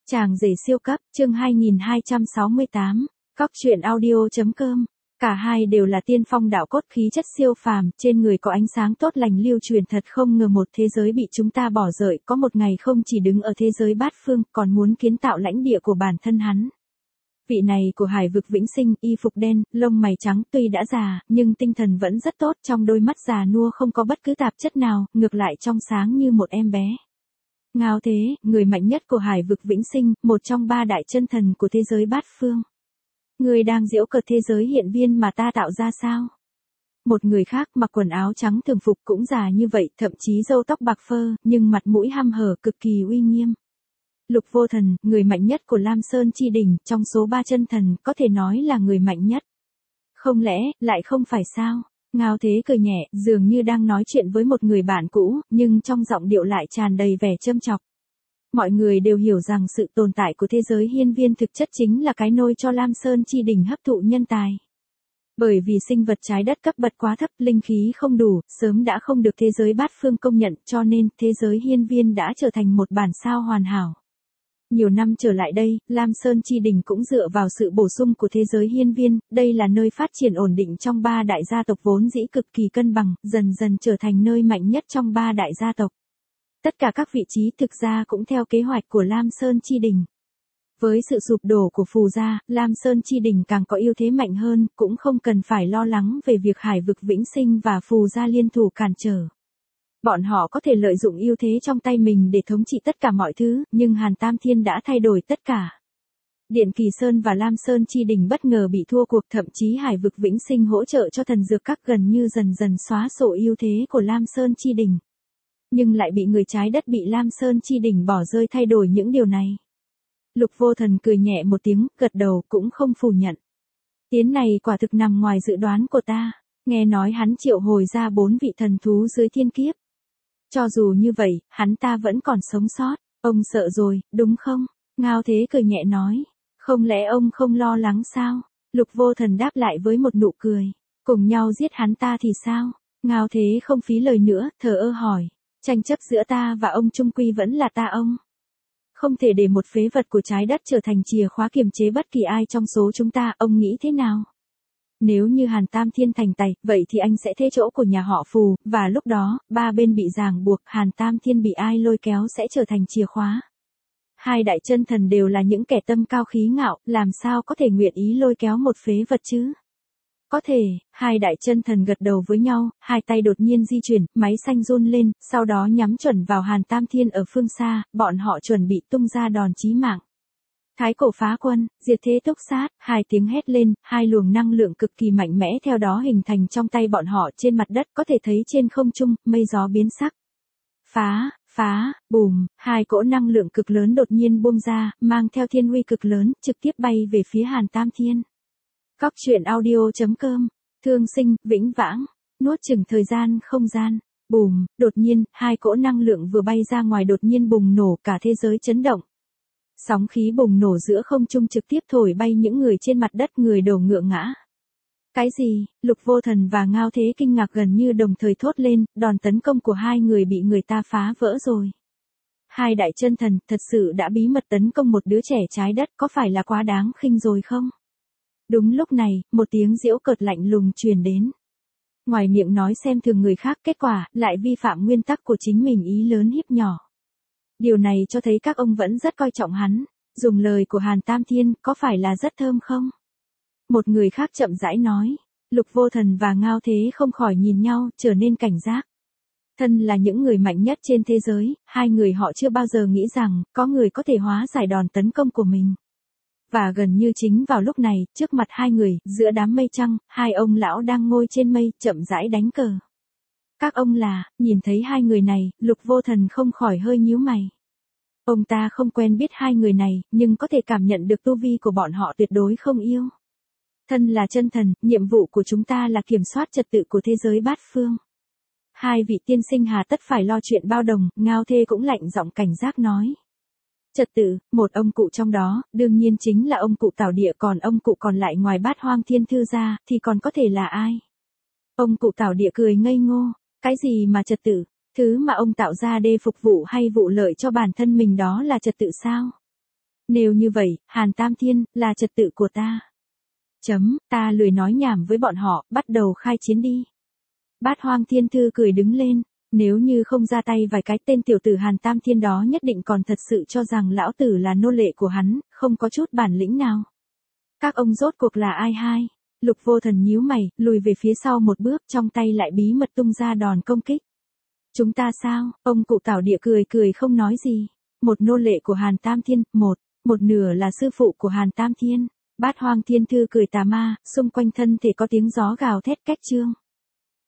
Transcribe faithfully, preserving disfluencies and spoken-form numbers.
Chàng rể siêu cấp, chương hai nghìn hai trăm sáu mươi tám, Cóc truyện audio.com. Cả hai đều là tiên phong đạo cốt, khí chất siêu phàm, trên người có ánh sáng tốt lành lưu truyền, thật không ngờ một thế giới bị chúng ta bỏ rơi, có một ngày không chỉ đứng ở thế giới bát phương, còn muốn kiến tạo lãnh địa của bản thân hắn. Vị này của Hải Vực Vĩnh Sinh, y phục đen, lông mày trắng, tuy đã già, nhưng tinh thần vẫn rất tốt, trong đôi mắt già nua không có bất cứ tạp chất nào, ngược lại trong sáng như một em bé. Ngao Thế, người mạnh nhất của Hải Vực Vĩnh Sinh, một trong ba đại chân thần của thế giới bát phương. Người đang giễu cợt thế giới hiện viên mà ta tạo ra sao? Một người khác mặc quần áo trắng thường phục cũng già như vậy, thậm chí râu tóc bạc phơ, nhưng mặt mũi hăm hở, cực kỳ uy nghiêm. Lục Vô Thần, người mạnh nhất của Lam Sơn Chi Đỉnh, trong số ba chân thần, có thể nói là người mạnh nhất. Không lẽ, lại không phải sao? Ngao Thế cười nhẹ, dường như đang nói chuyện với một người bạn cũ, nhưng trong giọng điệu lại tràn đầy vẻ châm chọc. Mọi người đều hiểu rằng sự tồn tại của thế giới hiên viên thực chất chính là cái nôi cho Lam Sơn Chi Đỉnh hấp thụ nhân tài. Bởi vì sinh vật trái đất cấp bậc quá thấp, linh khí không đủ, sớm đã không được thế giới bát phương công nhận, cho nên thế giới hiên viên đã trở thành một bản sao hoàn hảo. Nhiều năm trở lại đây, Lam Sơn Chi Đỉnh cũng dựa vào sự bổ sung của thế giới hiên viên, đây là nơi phát triển ổn định trong ba đại gia tộc vốn dĩ cực kỳ cân bằng, dần dần trở thành nơi mạnh nhất trong ba đại gia tộc. Tất cả các vị trí thực ra cũng theo kế hoạch của Lam Sơn Chi Đỉnh. Với sự sụp đổ của Phù gia, Lam Sơn Chi Đỉnh càng có ưu thế mạnh hơn, cũng không cần phải lo lắng về việc Hải Vực Vĩnh Sinh và Phù gia liên thủ cản trở. Bọn họ có thể lợi dụng ưu thế trong tay mình để thống trị tất cả mọi thứ, nhưng Hàn Tam Thiên đã thay đổi tất cả. Điện Kỳ Sơn và Lam Sơn Chi Đỉnh bất ngờ bị thua cuộc, thậm chí Hải Vực Vĩnh Sinh hỗ trợ cho thần dược các gần như dần dần xóa sổ ưu thế của Lam Sơn Chi Đỉnh. Nhưng lại bị người trái đất bị Lam Sơn Chi Đỉnh bỏ rơi thay đổi những điều này. Lục Vô Thần cười nhẹ một tiếng, gật đầu cũng không phủ nhận. Tiến này quả thực nằm ngoài dự đoán của ta, nghe nói hắn triệu hồi ra bốn vị thần thú dưới thiên kiếp. Cho dù như vậy, hắn ta vẫn còn sống sót, ông sợ rồi, đúng không? Ngao Thế cười nhẹ nói, không lẽ ông không lo lắng sao? Lục Vô Thần đáp lại với một nụ cười, cùng nhau giết hắn ta thì sao? Ngao Thế không phí lời nữa, thờ ơ hỏi, tranh chấp giữa ta và ông chung quy vẫn là ta ông. Không thể để một phế vật của trái đất trở thành chìa khóa kiềm chế bất kỳ ai trong số chúng ta, ông nghĩ thế nào? Nếu như Hàn Tam Thiên thành tài, vậy thì anh sẽ thế chỗ của nhà họ Phù, và lúc đó, ba bên bị ràng buộc, Hàn Tam Thiên bị ai lôi kéo sẽ trở thành chìa khóa. Hai đại chân thần đều là những kẻ tâm cao khí ngạo, làm sao có thể nguyện ý lôi kéo một phế vật chứ? Có thể, hai đại chân thần gật đầu với nhau, hai tay đột nhiên di chuyển, máy xanh run lên, sau đó nhắm chuẩn vào Hàn Tam Thiên ở phương xa, bọn họ chuẩn bị tung ra đòn chí mạng. Thái cổ phá quân, diệt thế túc sát, hai tiếng hét lên, hai luồng năng lượng cực kỳ mạnh mẽ theo đó hình thành trong tay bọn họ trên mặt đất, có thể thấy trên không trung, mây gió biến sắc. Phá, phá, bùm, hai cỗ năng lượng cực lớn đột nhiên buông ra, mang theo thiên uy cực lớn, trực tiếp bay về phía Hàn Tam Thiên. Cóc truyện audio.com, thương sinh, vĩnh vãng, nuốt chửng thời gian không gian, bùm, đột nhiên, hai cỗ năng lượng vừa bay ra ngoài đột nhiên bùng nổ, cả thế giới chấn động. Sóng khí bùng nổ giữa không trung trực tiếp thổi bay những người trên mặt đất, người đầu ngựa ngã. Cái gì? Lục Vô Thần và Ngao Thế kinh ngạc gần như đồng thời thốt lên, đòn tấn công của hai người bị người ta phá vỡ rồi. Hai đại chân thần thật sự đã bí mật tấn công một đứa trẻ trái đất, có phải là quá đáng khinh rồi không? Đúng lúc này, một tiếng giễu cợt lạnh lùng truyền đến. Ngoài miệng nói xem thường người khác, kết quả lại vi phạm nguyên tắc của chính mình, ý lớn hiếp nhỏ. Điều này cho thấy các ông vẫn rất coi trọng hắn. Dùng lời của Hàn Tam Thiên, có phải là rất thơm không? Một người khác chậm rãi nói. Lục Vô Thần và Ngao Thế không khỏi nhìn nhau, trở nên cảnh giác. Thân là những người mạnh nhất trên thế giới, hai người họ chưa bao giờ nghĩ rằng, có người có thể hóa giải đòn tấn công của mình. Và gần như chính vào lúc này, trước mặt hai người, giữa đám mây trăng, hai ông lão đang ngồi trên mây, chậm rãi đánh cờ. Các ông là, nhìn thấy hai người này, Lục Vô Thần không khỏi hơi nhíu mày. Ông ta không quen biết hai người này, nhưng có thể cảm nhận được tu vi của bọn họ tuyệt đối không yêu. Thân là chân thần, nhiệm vụ của chúng ta là kiểm soát trật tự của thế giới bát phương. Hai vị tiên sinh hà tất phải lo chuyện bao đồng, Ngao Thế cũng lạnh giọng cảnh giác nói. Trật tự, một ông cụ trong đó, đương nhiên chính là ông cụ Tảo Địa, còn ông cụ còn lại ngoài Bát Hoang Thiên Thư ra, thì còn có thể là ai? Ông cụ Tảo Địa cười ngây ngô, cái gì mà trật tự? Thứ mà ông tạo ra để phục vụ hay vụ lợi cho bản thân mình đó là trật tự sao? Nếu như vậy, Hàn Tam Thiên, là trật tự của ta. Chấm, ta lười nói nhảm với bọn họ, bắt đầu khai chiến đi. Bát Hoang Thiên Thư cười đứng lên, nếu như không ra tay vài cái tên tiểu tử Hàn Tam Thiên đó nhất định còn thật sự cho rằng lão tử là nô lệ của hắn, không có chút bản lĩnh nào. Các ông rốt cuộc là ai hai? Lục Vô Thần nhíu mày, lùi về phía sau một bước, trong tay lại bí mật tung ra đòn công kích. Chúng ta sao? Ông cụ Tảo Địa cười cười không nói gì. Một nô lệ của Hàn Tam Thiên, một, một nửa là sư phụ của Hàn Tam Thiên. Bát Hoang Thiên Thư cười tà ma, xung quanh thân thể có tiếng gió gào thét két trương.